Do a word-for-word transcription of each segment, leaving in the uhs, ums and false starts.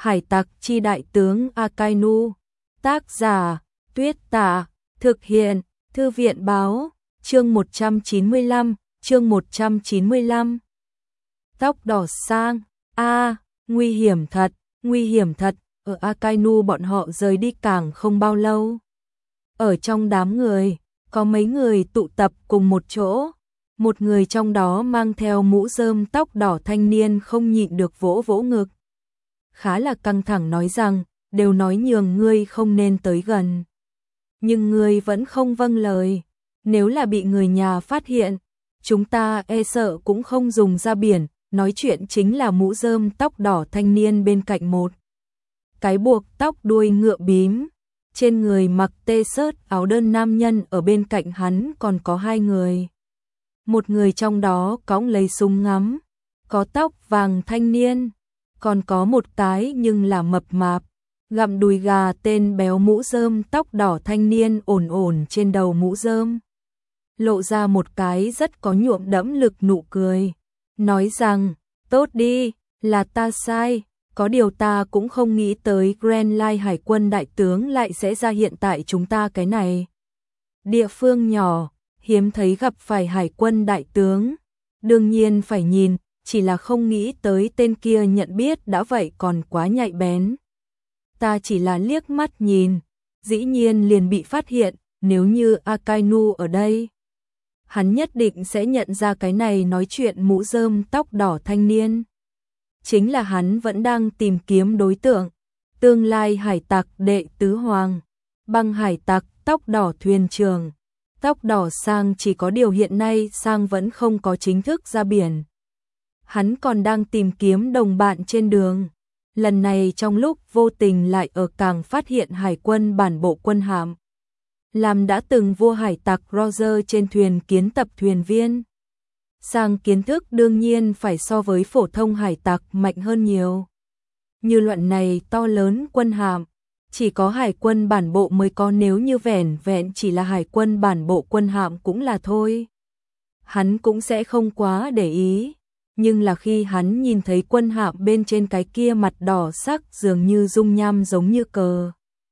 Hải tặc chi đại tướng Akainu. Tác giả Tuyết Tả. Thực hiện Thư viện báo. Chương một trăm chín mươi lăm. Chương một trăm chín mươi lăm. Tóc đỏ sang. A, nguy hiểm thật, nguy hiểm thật. Ở Akainu bọn họ rời đi càng không bao lâu. Ở trong đám người, có mấy người tụ tập cùng một chỗ. Một người trong đó mang theo mũ rơm tóc đỏ thanh niên không nhịn được vỗ vỗ ngực. Khá là căng thẳng nói rằng, đều nói nhường ngươi không nên tới gần. Nhưng ngươi vẫn không vâng lời. Nếu là bị người nhà phát hiện, chúng ta e sợ cũng không dùng ra biển. Nói chuyện chính là mũ rơm tóc đỏ thanh niên bên cạnh một cái buộc tóc đuôi ngựa bím. Trên người mặc t-shirt áo đơn nam nhân, ở bên cạnh hắn còn có hai người. Một người trong đó cõng lấy súng ngắm, có tóc vàng thanh niên, còn có một cái nhưng là mập mạp, gặm đùi gà tên béo mũ rơm tóc đỏ thanh niên ổn ổn trên đầu mũ rơm. Lộ ra một cái rất có nhuộm đẫm lực nụ cười, nói rằng, tốt đi, là ta sai, có điều ta cũng không nghĩ tới Grand Line Hải quân đại tướng lại sẽ ra hiện tại chúng ta cái này. Địa phương nhỏ, hiếm thấy gặp phải hải quân đại tướng, đương nhiên phải nhìn, chỉ là không nghĩ tới tên kia nhận biết đã vậy còn quá nhạy bén. Ta chỉ là liếc mắt nhìn, dĩ nhiên liền bị phát hiện, nếu như Akainu ở đây, hắn nhất định sẽ nhận ra cái này nói chuyện mũ rơm tóc đỏ thanh niên. Chính là hắn vẫn đang tìm kiếm đối tượng, tương lai hải tặc đệ tứ hoàng, băng hải tặc tóc đỏ thuyền trưởng. Tóc đỏ sang chỉ có điều hiện nay sang vẫn không có chính thức ra biển. Hắn còn đang tìm kiếm đồng bạn trên đường. Lần này trong lúc vô tình lại ở cảng phát hiện hải quân bản bộ quân hạm. Làm đã từng vua hải tặc Roger trên thuyền kiến tập thuyền viên. Sang kiến thức đương nhiên phải so với phổ thông hải tặc mạnh hơn nhiều. Như luận này to lớn quân hạm, chỉ có hải quân bản bộ mới có, nếu như vẻn vẹn chỉ là hải quân bản bộ quân hạm cũng là thôi. Hắn cũng sẽ không quá để ý, nhưng là khi hắn nhìn thấy quân hạm bên trên cái kia mặt đỏ sắc dường như dung nham giống như cờ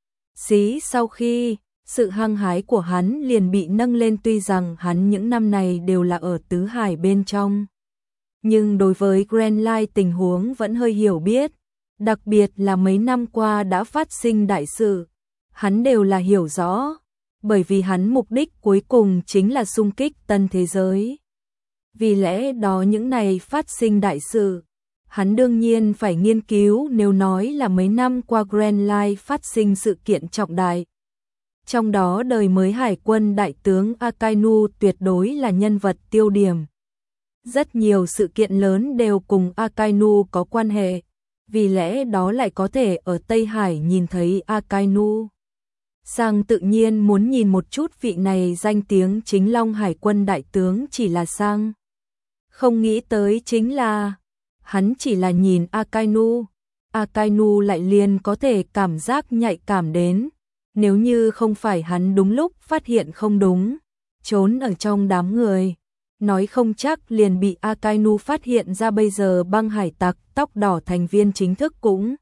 xí, sau khi sự hăng hái của hắn liền bị nâng lên. Tuy rằng hắn những năm này đều là ở tứ hải bên trong, nhưng đối với Grand Line tình huống vẫn hơi hiểu biết. Đặc biệt là mấy năm qua đã phát sinh đại sự, hắn đều là hiểu rõ, bởi vì hắn mục đích cuối cùng chính là xung kích tân thế giới. Vì lẽ đó những này phát sinh đại sự, hắn đương nhiên phải nghiên cứu. Nếu nói là mấy năm qua Grand Line phát sinh sự kiện trọng đại, trong đó đời mới hải quân đại tướng Akainu tuyệt đối là nhân vật tiêu điểm. Rất nhiều sự kiện lớn đều cùng Akainu có quan hệ. Vì lẽ đó lại có thể ở Tây Hải nhìn thấy Akainu. Sang tự nhiên muốn nhìn một chút vị này danh tiếng chính Long Hải quân đại tướng, chỉ là Sang không nghĩ tới chính là hắn chỉ là nhìn Akainu, Akainu lại liền có thể cảm giác nhạy cảm đến. Nếu như không phải hắn đúng lúc phát hiện không đúng, trốn ở trong đám người, nói không chắc liền bị Akainu phát hiện ra. Bây giờ băng hải tặc tóc đỏ thành viên chính thức cũng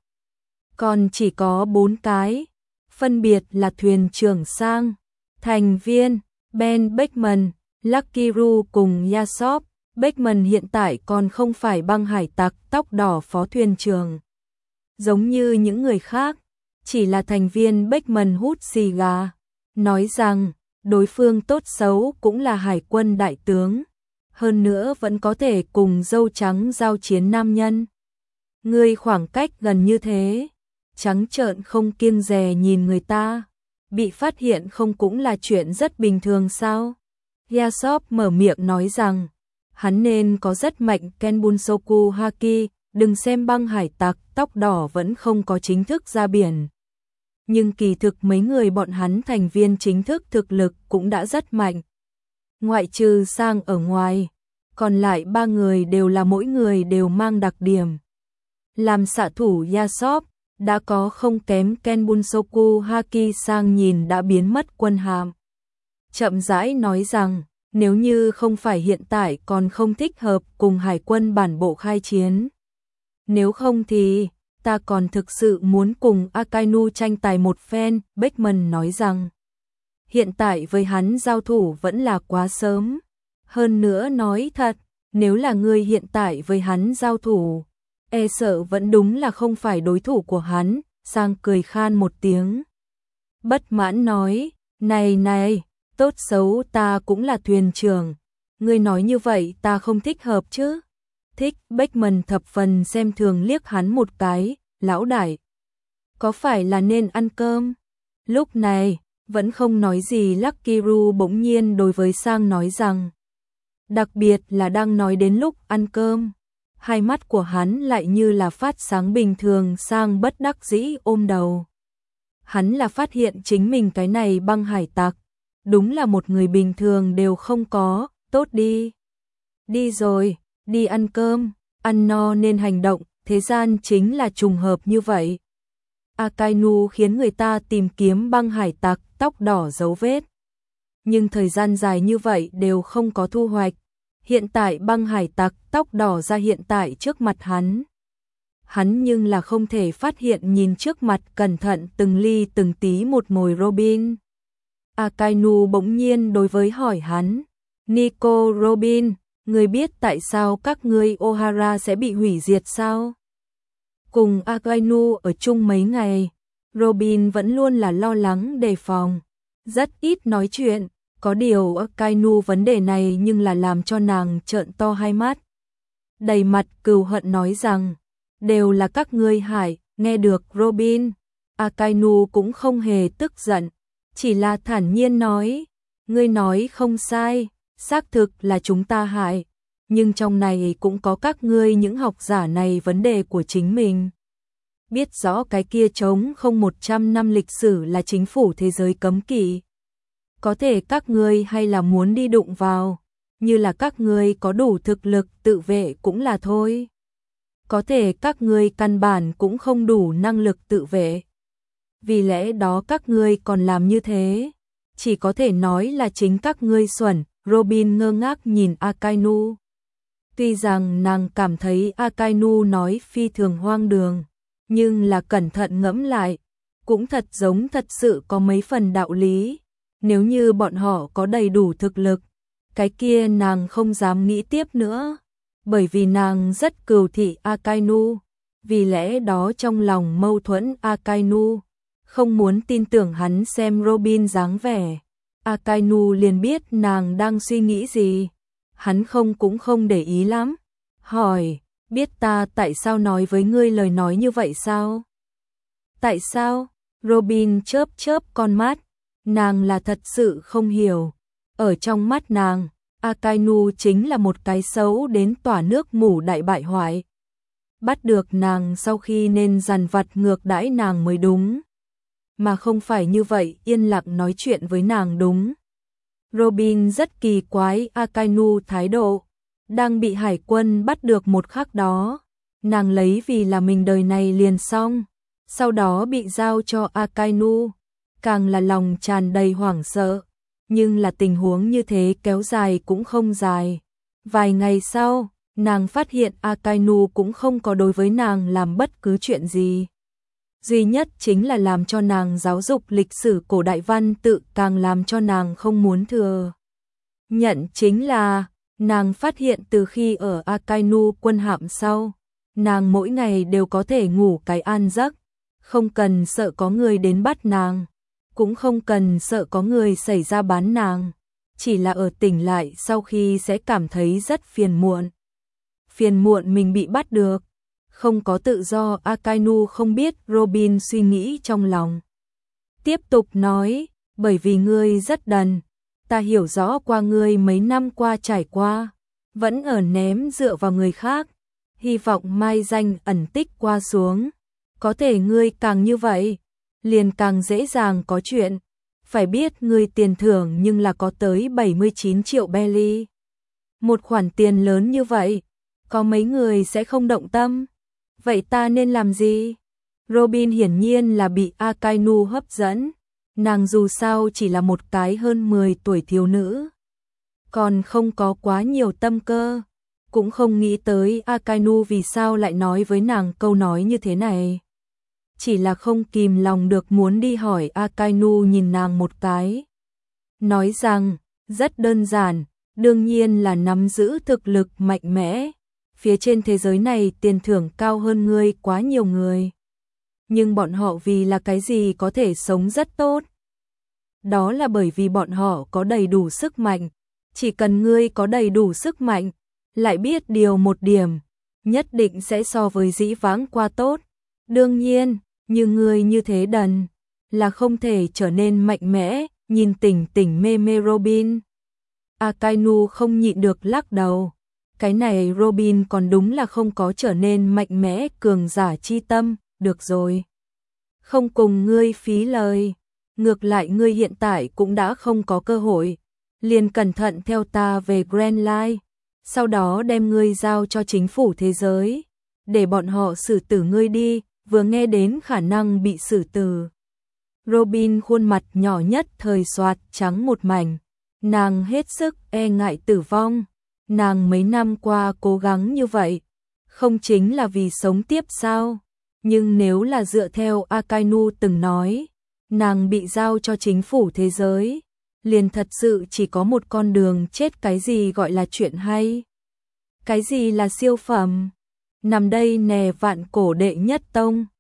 còn chỉ có bốn cái, phân biệt là thuyền trưởng Sang, thành viên Ben Beckman, Lucky Ru cùng Yasop. Beckman hiện tại còn không phải băng hải tặc tóc đỏ phó thuyền trưởng, giống như những người khác, chỉ là thành viên. Beckman hút xì gà, nói rằng đối phương tốt xấu cũng là hải quân đại tướng, hơn nữa vẫn có thể cùng dâu trắng giao chiến nam nhân. Ngươi khoảng cách gần như thế, trắng trợn không kiêng dè nhìn người ta, bị phát hiện không cũng là chuyện rất bình thường sao? Yasop mở miệng nói rằng, hắn nên có rất mạnh Kenbunsoku Haki, đừng xem băng hải tặc tóc đỏ vẫn không có chính thức ra biển. Nhưng kỳ thực mấy người bọn hắn thành viên chính thức thực lực cũng đã rất mạnh. Ngoại trừ Sang ở ngoài, còn lại ba người đều là mỗi người đều mang đặc điểm. Làm xạ thủ Yasop, đã có không kém Kenbunsoku Haki. Sang nhìn đã biến mất quân hàm, chậm rãi nói rằng, nếu như không phải hiện tại còn không thích hợp cùng hải quân bản bộ khai chiến. Nếu không thì, ta còn thực sự muốn cùng Akainu tranh tài một phen, Beckman nói rằng. Hiện tại với hắn giao thủ vẫn là quá sớm. Hơn nữa nói thật, nếu là ngươi hiện tại với hắn giao thủ, e sợ vẫn đúng là không phải đối thủ của hắn, Sang cười khan một tiếng. Bất mãn nói, này này, tốt xấu ta cũng là thuyền trưởng, ngươi nói như vậy ta không thích hợp chứ. Thích, Beckman thập phần xem thường liếc hắn một cái, lão đại. Có phải là nên ăn cơm? Lúc này, vẫn không nói gì Lucky Ru bỗng nhiên đối với Sang nói rằng. Đặc biệt là đang nói đến lúc ăn cơm. Hai mắt của hắn lại như là phát sáng bình thường. Sang bất đắc dĩ ôm đầu. Hắn là phát hiện chính mình cái này băng hải tặc. Đúng là một người bình thường đều không có, tốt đi. Đi rồi, đi ăn cơm, ăn no nên hành động, thế gian chính là trùng hợp như vậy. Akainu khiến người ta tìm kiếm băng hải tặc tóc đỏ dấu vết. Nhưng thời gian dài như vậy đều không có thu hoạch. Hiện tại băng hải tặc tóc đỏ ra hiện tại trước mặt hắn. Hắn nhưng là không thể phát hiện nhìn trước mặt cẩn thận từng ly từng tí một mồi Robin. Akainu bỗng nhiên đối với hỏi hắn. Nico Robin, ngươi biết tại sao các ngươi Ohara sẽ bị hủy diệt sao? Cùng Akainu ở chung mấy ngày, Robin vẫn luôn là lo lắng đề phòng, rất ít nói chuyện, có điều Akainu vấn đề này nhưng là làm cho nàng trợn to hai mắt. Đầy mặt cừu hận nói rằng, đều là các ngươi hại, nghe được Robin. Akainu cũng không hề tức giận, chỉ là thản nhiên nói, ngươi nói không sai, xác thực là chúng ta hại. Nhưng trong này cũng có các ngươi những học giả này vấn đề của chính mình. Biết rõ cái kia trống không một trăm năm lịch sử là chính phủ thế giới cấm kỵ. Có thể các ngươi hay là muốn đi đụng vào, như là các ngươi có đủ thực lực tự vệ cũng là thôi. Có thể các ngươi căn bản cũng không đủ năng lực tự vệ. Vì lẽ đó các ngươi còn làm như thế, chỉ có thể nói là chính các ngươi xuẩn. Robin ngơ ngác nhìn Akainu. Tuy rằng nàng cảm thấy Akainu nói phi thường hoang đường, nhưng là cẩn thận ngẫm lại, cũng thật giống thật sự có mấy phần đạo lý. Nếu như bọn họ có đầy đủ thực lực, cái kia nàng không dám nghĩ tiếp nữa, bởi vì nàng rất cừu thị Akainu, vì lẽ đó trong lòng mâu thuẫn Akainu, không muốn tin tưởng hắn xem Robin dáng vẻ. Akainu liền biết nàng đang suy nghĩ gì. Hắn không cũng không để ý lắm. Hỏi, biết ta tại sao nói với ngươi lời nói như vậy sao? Tại sao? Robin chớp chớp con mắt. Nàng là thật sự không hiểu. Ở trong mắt nàng, Akainu chính là một cái xấu đến tỏa nước mủ đại bại hoại. Bắt được nàng sau khi nên dằn vặt ngược đãi nàng mới đúng. Mà không phải như vậy yên lặng nói chuyện với nàng đúng. Robin rất kỳ quái Akainu thái độ. Đang bị hải quân bắt được một khắc đó, nàng lấy vì là mình đời này liền xong, sau đó bị giao cho Akainu, càng là lòng tràn đầy hoảng sợ. Nhưng là tình huống như thế kéo dài cũng không dài. Vài ngày sau, nàng phát hiện Akainu cũng không có đối với nàng làm bất cứ chuyện gì. Duy nhất chính là làm cho nàng giáo dục lịch sử cổ đại văn tự, càng làm cho nàng không muốn thừa nhận chính là nàng phát hiện từ khi ở Akainu quân hạm sau, nàng mỗi ngày đều có thể ngủ cái an giấc, không cần sợ có người đến bắt nàng, cũng không cần sợ có người xảy ra bán nàng, chỉ là ở tỉnh lại sau khi sẽ cảm thấy rất phiền muộn. Phiền muộn mình bị bắt được, không có tự do. Akainu không biết Robin suy nghĩ trong lòng. Tiếp tục nói, bởi vì ngươi rất đần, ta hiểu rõ qua ngươi mấy năm qua trải qua, vẫn ở ném dựa vào người khác, hy vọng mai danh ẩn tích qua xuống. Có thể ngươi càng như vậy, liền càng dễ dàng có chuyện. Phải biết ngươi tiền thưởng nhưng là có tới bảy mươi chín triệu belly. Một khoản tiền lớn như vậy, có mấy người sẽ không động tâm. Vậy ta nên làm gì? Robin hiển nhiên là bị Akainu hấp dẫn. Nàng dù sao chỉ là một cái hơn mười tuổi thiếu nữ, còn không có quá nhiều tâm cơ. cũng không nghĩ tới Akainu vì sao lại nói với nàng câu nói như thế này. Chỉ là không kìm lòng được muốn đi hỏi Akainu nhìn nàng một cái. Nói rằng, rất đơn giản, đương nhiên là nắm giữ thực lực mạnh mẽ. Phía trên thế giới này tiền thưởng cao hơn ngươi quá nhiều người. Nhưng bọn họ vì là cái gì có thể sống rất tốt? Đó là bởi vì bọn họ có đầy đủ sức mạnh. Chỉ cần ngươi có đầy đủ sức mạnh, lại biết điều một điểm, nhất định sẽ so với dĩ vãng qua tốt. Đương nhiên, như ngươi như thế đần, là không thể trở nên mạnh mẽ, nhìn tỉnh tỉnh mê mê Robin. Akainu không nhịn được lắc đầu. Cái này Robin còn đúng là không có trở nên mạnh mẽ cường giả chi tâm, được rồi. Không cùng ngươi phí lời, ngược lại ngươi hiện tại cũng đã không có cơ hội. Liền cẩn thận theo ta về Grand Line, sau đó đem ngươi giao cho chính phủ thế giới, để bọn họ xử tử ngươi đi, vừa nghe đến khả năng bị xử tử. Robin khuôn mặt nhỏ nhất thời xoạt trắng một mảnh, nàng hết sức e ngại tử vong, nàng mấy năm qua cố gắng như vậy, không chính là vì sống tiếp sao? Nhưng nếu là dựa theo Akainu từng nói, nàng bị giao cho chính phủ thế giới, liền thật sự chỉ có một con đường chết. Cái gì gọi là chuyện hay? Cái gì là siêu phẩm? Nằm đây nè vạn cổ đệ nhất tông,